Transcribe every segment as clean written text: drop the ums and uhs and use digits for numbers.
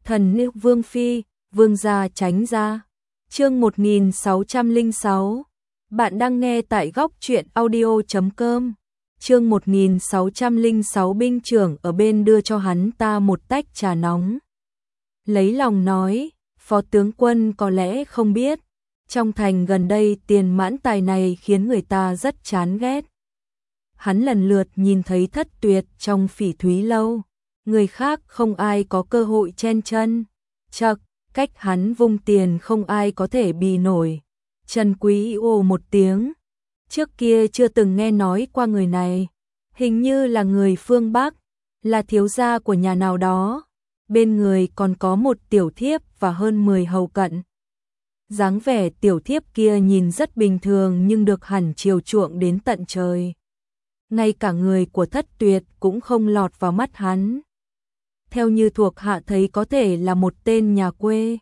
Thần nữ Vương Phi, Vương gia tránh ra. Chương 1606. Bạn đang nghe tại góc truyện audio.com. Chương 1606. Binh trưởng ở bên đưa cho hắn ta một tách trà nóng. Lấy lòng nói, phó tướng quân có lẽ không biết, trong thành gần đây Tiền Mãn Tài này khiến người ta rất chán ghét. Hắn lần lượt nhìn thấy Thất Tuyệt trong Phỉ Thúy lâu, người khác không ai có cơ hội chen chân, chậc, cách hắn vung tiền không ai có thể bì nổi. Trần Quý ồ một tiếng, trước kia chưa từng nghe nói qua người này, hình như là người phương Bắc, là thiếu gia của nhà nào đó, bên người còn có một tiểu thiếp và hơn 10 hầu cận. Dáng vẻ tiểu thiếp kia nhìn rất bình thường nhưng được hẳn chiều chuộng đến tận trời. Ngay cả người của Thất Tuyệt cũng không lọt vào mắt hắn. Theo như thuộc hạ thấy có thể là một tên nhà quê,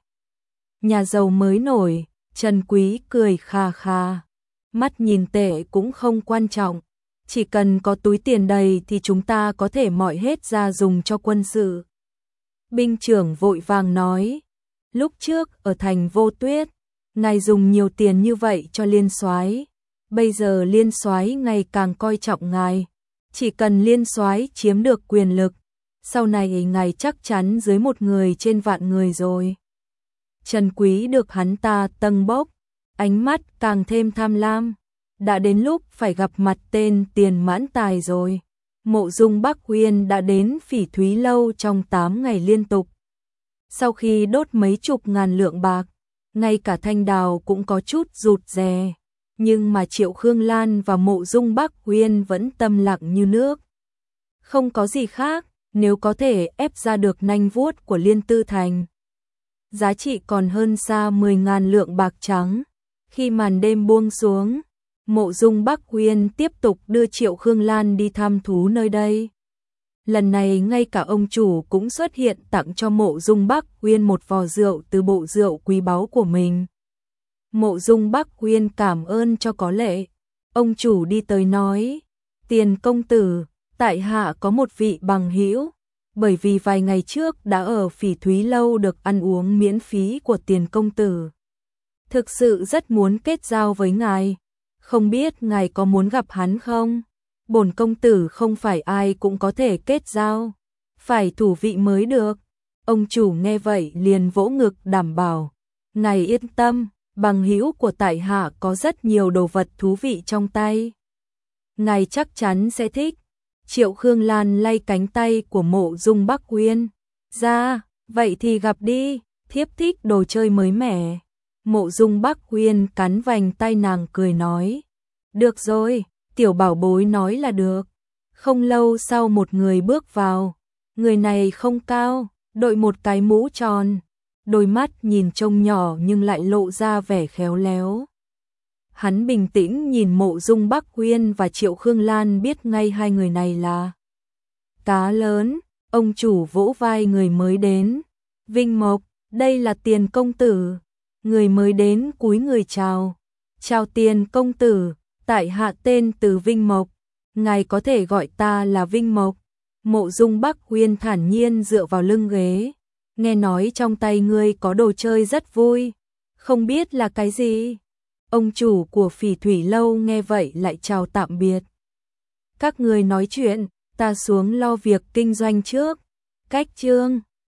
nhà giàu mới nổi. Trần Quý cười khà khà, mắt nhìn tệ cũng không quan trọng, chỉ cần có túi tiền đầy thì chúng ta có thể mọi hết ra dùng cho quân sự. Binh trưởng vội vàng nói, lúc trước ở thành Vô Tuyết, ngài dùng nhiều tiền như vậy cho liên soái, bây giờ liên soái ngày càng coi trọng ngài, chỉ cần liên soái chiếm được quyền lực, sau này ngài chắc chắn dưới một người trên vạn người rồi. Trần Quý được hắn ta tâng bốc, ánh mắt càng thêm tham lam, đã đến lúc phải gặp mặt tên Tiền Mãn Tài rồi. Mộ Dung Bắc Uyên đã đến Phỉ Thúy lâu trong 8 ngày liên tục. Sau khi đốt mấy chục ngàn lượng bạc, ngay cả Thanh Đào cũng có chút rụt rè, nhưng mà Triệu Khương Lan và Mộ Dung Bắc Uyên vẫn tâm lặng như nước. Không có gì khác, nếu có thể ép ra được nanh vuốt của Liên Tư Thành, giá trị còn hơn xa 10.000 lượng bạc trắng. Khi màn đêm buông xuống, Mộ Dung Bắc Uyên tiếp tục đưa Triệu Khương Lan đi thăm thú nơi đây. Lần này ngay cả ông chủ cũng xuất hiện tặng cho Mộ Dung Bắc Uyên một vò rượu từ bộ rượu quý báu của mình. Mộ Dung Bắc Uyên cảm ơn cho có lệ. Ông chủ đi tới nói, Tiền công tử, tại hạ có một vị bằng hữu, bởi vì vài ngày trước đã ở Phỉ Thúy lâu được ăn uống miễn phí của Tiền công tử. Thực sự rất muốn kết giao với ngài, không biết ngài có muốn gặp hắn không? Bổn công tử không phải ai cũng có thể kết giao, phải thủ vị mới được. Ông chủ nghe vậy liền vỗ ngực đảm bảo, ngài yên tâm, bằng hữu của tại hạ có rất nhiều đồ vật thú vị trong tay, ngài chắc chắn sẽ thích. Triệu Khương Lan lay cánh tay của Mộ Dung Bắc Uyên, ra, vậy thì gặp đi, thiếp thích đồ chơi mới mẻ. Mộ Dung Bắc Uyên cắn vành tay nàng cười nói, được rồi, tiểu bảo bối nói là được. Không lâu sau một người bước vào, người này không cao, đội một cái mũ tròn, đôi mắt nhìn trông nhỏ nhưng lại lộ ra vẻ khéo léo. Hắn bình tĩnh nhìn Mộ Dung Bắc Uyên và Triệu Khương Lan biết ngay hai người này là cá lớn. Ông chủ vỗ vai người mới đến, Vinh Mộc, đây là Tiền công tử. Người mới đến cúi người chào, chào Tiền công tử, tại hạ tên Từ Vinh Mộc, ngài có thể gọi ta là Vinh Mộc. Mộ Dung Bắc Uyên thản nhiên dựa vào lưng ghế, nghe nói trong tay ngươi có đồ chơi rất vui, không biết là cái gì. Ông chủ của Phỉ Thúy lâu nghe vậy lại chào tạm biệt. Các người nói chuyện, ta xuống lo việc kinh doanh trước. Cách chương